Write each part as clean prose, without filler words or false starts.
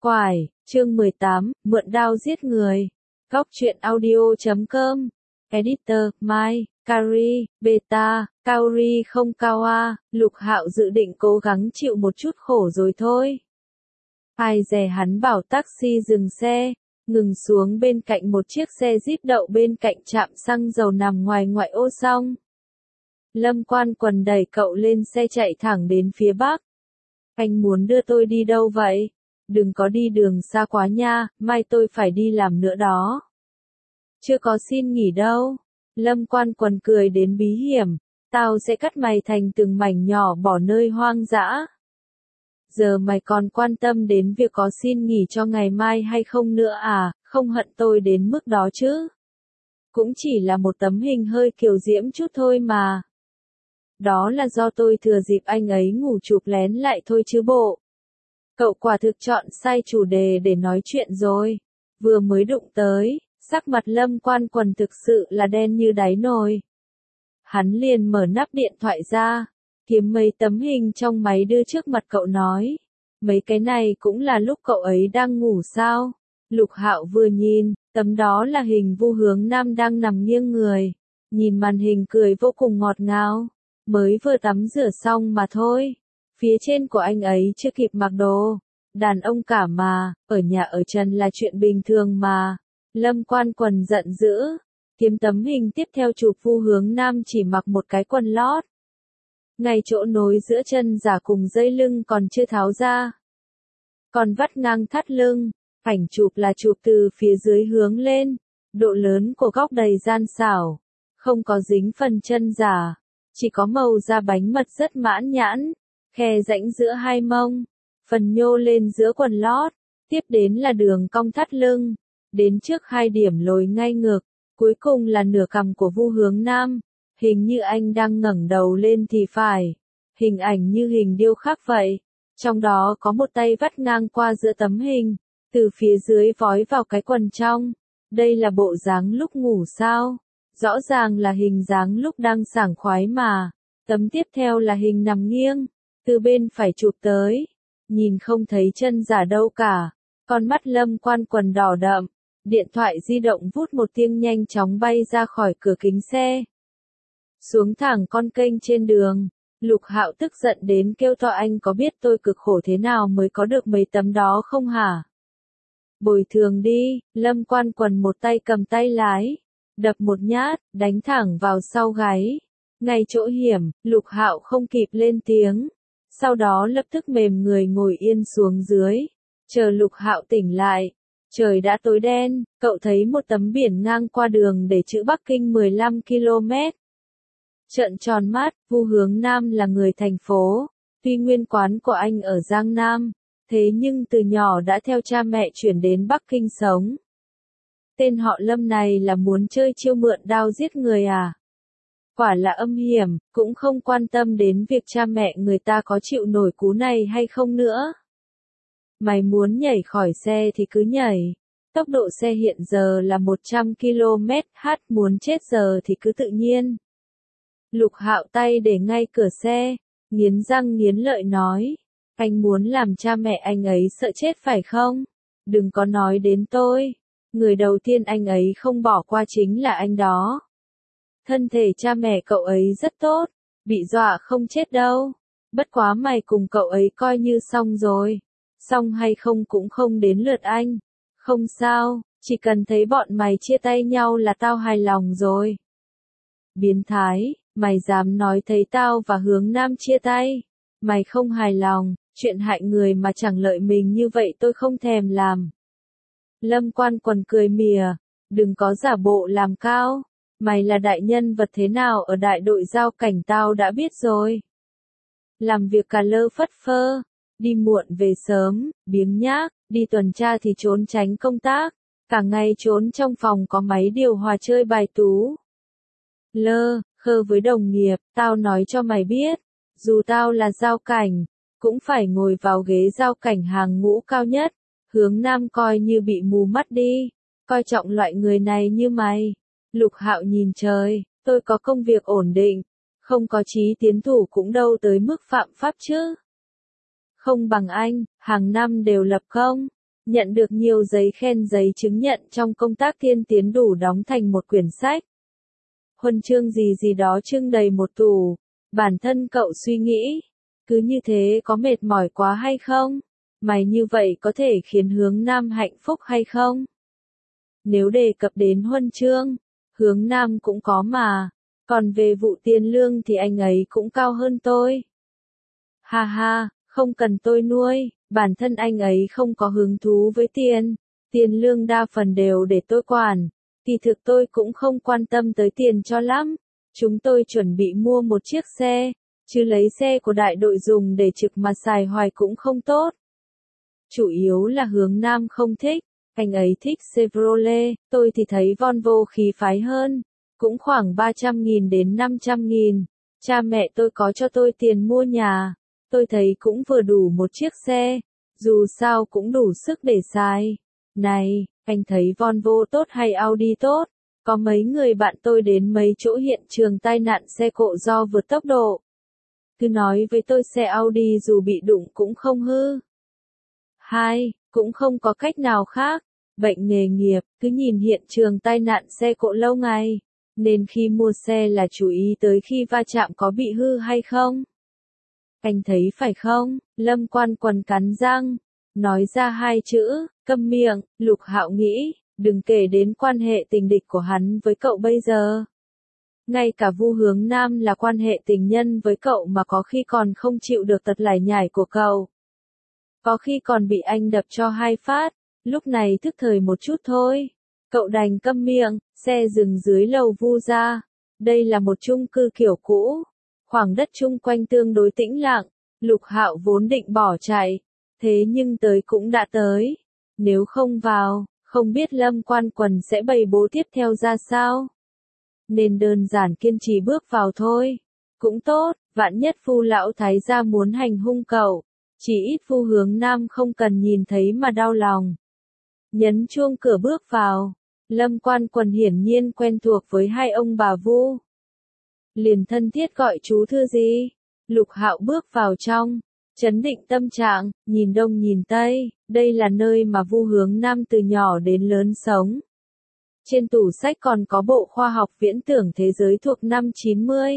Quải, chương 18, mượn đao giết người. Góc truyện audio.com. Editor, Mai, Kari, Beta, Kaori không Kawa, Lục Hạo dự định cố gắng chịu một chút khổ rồi thôi. Ai dè hắn bảo taxi dừng xe, ngừng xuống bên cạnh một chiếc xe Jeep đậu bên cạnh trạm xăng dầu nằm ngoài ngoại ô xong. Lâm Quan Quần đẩy cậu lên xe chạy thẳng đến phía bắc. Anh muốn đưa tôi đi đâu vậy? Đừng có đi đường xa quá nha, mai tôi phải đi làm nữa đó. Chưa có xin nghỉ đâu. Lâm Quan Quần cười đến bí hiểm, tao sẽ cắt mày thành từng mảnh nhỏ bỏ nơi hoang dã. Giờ mày còn quan tâm đến việc có xin nghỉ cho ngày mai hay không nữa à, không hận tôi đến mức đó chứ. Cũng chỉ là một tấm hình hơi kiều diễm chút thôi mà. Đó là do tôi thừa dịp anh ấy ngủ chụp lén lại thôi chứ bộ. Cậu quả thực chọn sai chủ đề để nói chuyện rồi. Vừa mới đụng tới, sắc mặt Lâm Quan Quần thực sự là đen như đáy nồi. Hắn liền mở nắp điện thoại ra, kiếm mấy tấm hình trong máy đưa trước mặt cậu nói. Mấy cái này cũng là lúc cậu ấy đang ngủ sao? Lục Hạo vừa nhìn, tấm đó là hình Vu Hướng Nam đang nằm nghiêng người. Nhìn màn hình cười vô cùng ngọt ngào. Mới vừa tắm rửa xong mà thôi. Phía trên của anh ấy chưa kịp mặc đồ. Đàn ông cả mà, ở nhà ở trần là chuyện bình thường mà. Lâm Quan Quần giận dữ. Kiếm tấm hình tiếp theo chụp Vu Hướng Nam chỉ mặc một cái quần lót. Ngay chỗ nối giữa chân giả cùng dây lưng còn chưa tháo ra. Còn vắt ngang thắt lưng. Ảnh chụp là chụp từ phía dưới hướng lên. Độ lớn của góc đầy gian xảo. Không có dính phần chân giả. Chỉ có màu da bánh mật rất mãn nhãn. Khe rãnh giữa hai mông. Phần nhô lên giữa quần lót. Tiếp đến là đường cong thắt lưng. Đến trước hai điểm lồi ngay ngực. Cuối cùng là nửa cằm của Vu Hướng Nam. Hình như anh đang ngẩng đầu lên thì phải. Hình ảnh như hình điêu khắc vậy. Trong đó có một tay vắt ngang qua giữa tấm hình. Từ phía dưới vói vào cái quần trong. Đây là bộ dáng lúc ngủ sao? Rõ ràng là hình dáng lúc đang sảng khoái mà. Tấm tiếp theo là hình nằm nghiêng. Từ bên phải chụp tới. Nhìn không thấy chân giả đâu cả. Con mắt Lâm Quan Quần đỏ đậm. Điện thoại di động vút một tiếng nhanh chóng bay ra khỏi cửa kính xe. Xuống thẳng con kênh trên đường. Lục Hạo tức giận đến kêu to anh có biết tôi cực khổ thế nào mới có được mấy tấm đó không hả? Bồi thường đi, Lâm Quan Quần một tay cầm tay lái. Đập một nhát, đánh thẳng vào sau gáy. Ngay chỗ hiểm, Lục Hạo không kịp lên tiếng. Sau đó lập tức mềm người ngồi yên xuống dưới. Chờ Lục Hạo tỉnh lại. Trời đã tối đen, cậu thấy một tấm biển ngang qua đường để chữ Bắc Kinh 15 km. Trợn tròn mắt, Vu Hướng Nam là người thành phố. Tuy nguyên quán của anh ở Giang Nam. Thế nhưng từ nhỏ đã theo cha mẹ chuyển đến Bắc Kinh sống. Tên họ Lâm này là muốn chơi chiêu mượn đao giết người à? Quả là âm hiểm, cũng không quan tâm đến việc cha mẹ người ta có chịu nổi cú này hay không nữa. Mày muốn nhảy khỏi xe thì cứ nhảy. Tốc độ xe hiện giờ là 100 km/h, muốn chết giờ thì cứ tự nhiên. Lục Hạo tay để ngay cửa xe, nghiến răng nghiến lợi nói. Anh muốn làm cha mẹ anh ấy sợ chết phải không? Đừng có nói đến tôi. Người đầu tiên anh ấy không bỏ qua chính là anh đó. Thân thể cha mẹ cậu ấy rất tốt, bị dọa không chết đâu. Bất quá mày cùng cậu ấy coi như xong rồi. Xong hay không cũng không đến lượt anh. Không sao, chỉ cần thấy bọn mày chia tay nhau là tao hài lòng rồi. Biến thái, mày dám nói thấy tao và Hướng Nam chia tay. Mày không hài lòng, chuyện hại người mà chẳng lợi mình như vậy tôi không thèm làm. Lâm Quan Quần cười mỉa, đừng có giả bộ làm cao. Mày là đại nhân vật thế nào ở đại đội giao cảnh tao đã biết rồi. Làm việc cà lơ phất phơ, đi muộn về sớm, biếng nhác, đi tuần tra thì trốn tránh công tác, cả ngày trốn trong phòng có máy điều hòa chơi bài tú. Lơ, khơ với đồng nghiệp, tao nói cho mày biết, dù tao là giao cảnh, cũng phải ngồi vào ghế giao cảnh hàng ngũ cao nhất. Hướng Nam coi như bị mù mắt đi, coi trọng loại người này như mày. Lục Hạo nhìn trời, tôi có công việc ổn định, không có chí tiến thủ cũng đâu tới mức phạm pháp chứ. Không bằng anh, hàng năm đều lập công, Nhận được nhiều giấy khen giấy chứng nhận trong công tác tiên tiến đủ đóng thành một quyển sách. Huân chương gì gì đó trưng đầy một tủ. Bản thân cậu suy nghĩ, cứ như thế có mệt mỏi quá hay không? Mày như vậy có thể khiến Hướng Nam hạnh phúc hay không? Nếu đề cập đến huân chương, Hướng Nam cũng có mà. Còn về vụ tiền lương thì anh ấy cũng cao hơn tôi. Ha ha, không cần tôi nuôi, bản thân anh ấy không có hứng thú với tiền. Tiền lương đa phần đều để tôi quản. Kỳ thực tôi cũng không quan tâm tới tiền cho lắm. Chúng tôi chuẩn bị mua một chiếc xe, chứ lấy xe của đại đội dùng để trực mà xài hoài cũng không tốt. Chủ yếu là Hướng Nam không thích, anh ấy thích Chevrolet, tôi thì thấy Volvo khí phái hơn, cũng khoảng 300.000 đến 500.000. Cha mẹ tôi có cho tôi tiền mua nhà, tôi thấy cũng vừa đủ một chiếc xe, dù sao cũng đủ sức để xài. Này, anh thấy Volvo tốt hay Audi tốt? Có mấy người bạn tôi đến mấy chỗ hiện trường tai nạn xe cộ do vượt tốc độ. Cứ nói với tôi xe Audi dù bị đụng cũng không hư. Hai, cũng không có cách nào khác. Bệnh nghề nghiệp, cứ nhìn hiện trường tai nạn xe cộ lâu ngày. Nên khi mua xe là chú ý tới khi va chạm có bị hư hay không. Anh thấy phải không? Lâm Quan Quần cắn răng. Nói ra hai chữ, câm miệng, Lục Hạo nghĩ, đừng kể đến quan hệ tình địch của hắn với cậu bây giờ. Ngay cả Vu Hướng Nam là quan hệ tình nhân với cậu mà có khi còn không chịu được tật lải nhải của cậu. Có khi còn bị anh đập cho hai phát, lúc này thức thời một chút thôi. Cậu đành câm miệng, xe dừng dưới lầu Vu gia. Đây là một chung cư kiểu cũ. Khoảng đất chung quanh tương đối tĩnh lặng, Lục Hạo vốn định bỏ chạy. Thế nhưng tới cũng đã tới. Nếu không vào, không biết Lâm Quan Quần sẽ bày bố tiếp theo ra sao. Nên đơn giản kiên trì bước vào thôi. Cũng tốt, vạn nhất Vu lão thái gia muốn hành hung cậu. Chỉ ít Vu Hướng Nam không cần nhìn thấy mà đau lòng. Nhấn chuông cửa bước vào. Lâm Quan Quần hiển nhiên quen thuộc với hai ông bà Vu. Liền thân thiết gọi chú thưa gì. Lục Hạo bước vào trong. Chấn định tâm trạng, nhìn đông nhìn tây, đây là nơi mà Vu Hướng Nam từ nhỏ đến lớn sống. Trên tủ sách còn có bộ khoa học viễn tưởng thế giới thuộc năm 90.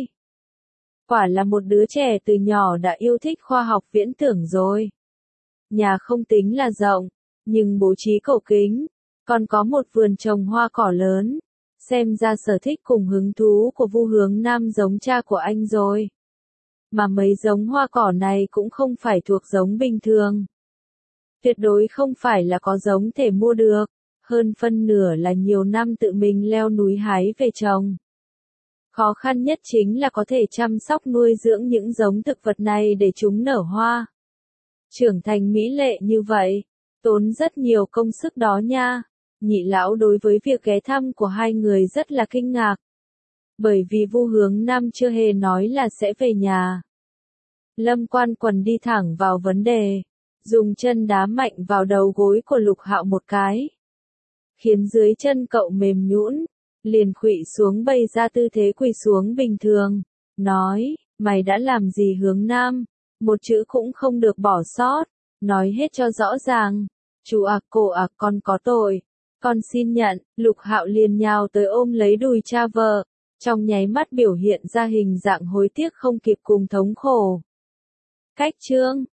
Quả là một đứa trẻ từ nhỏ đã yêu thích khoa học viễn tưởng rồi. Nhà không tính là rộng, nhưng bố trí cổ kính, còn có một vườn trồng hoa cỏ lớn. Xem ra sở thích cùng hứng thú của Vu Hướng Nam giống cha của anh rồi. Mà mấy giống hoa cỏ này cũng không phải thuộc giống bình thường. Tuyệt đối không phải là có giống thể mua được, hơn phân nửa là nhiều năm tự mình leo núi hái về trồng. Khó khăn nhất chính là có thể chăm sóc nuôi dưỡng những giống thực vật này để chúng nở hoa. Trưởng thành mỹ lệ như vậy, tốn rất nhiều công sức đó nha. Nhị lão đối với việc ghé thăm của hai người rất là kinh ngạc. Bởi vì Vu Hướng Nam chưa hề nói là sẽ về nhà. Lâm Quan Quần đi thẳng vào vấn đề, dùng chân đá mạnh vào đầu gối của Lục Hạo một cái. Khiến dưới chân cậu mềm nhũn, liền khuỵu xuống bày ra tư thế quỳ xuống bình thường. Nói, mày đã làm gì Hướng Nam? Một chữ cũng không được bỏ sót. Nói hết cho rõ ràng. Chú cô con có tội. Con xin nhận. Lục Hạo liền nhào tới ôm lấy đùi cha vợ. Trong nháy mắt biểu hiện ra hình dạng hối tiếc không kịp cùng thống khổ. Cách chương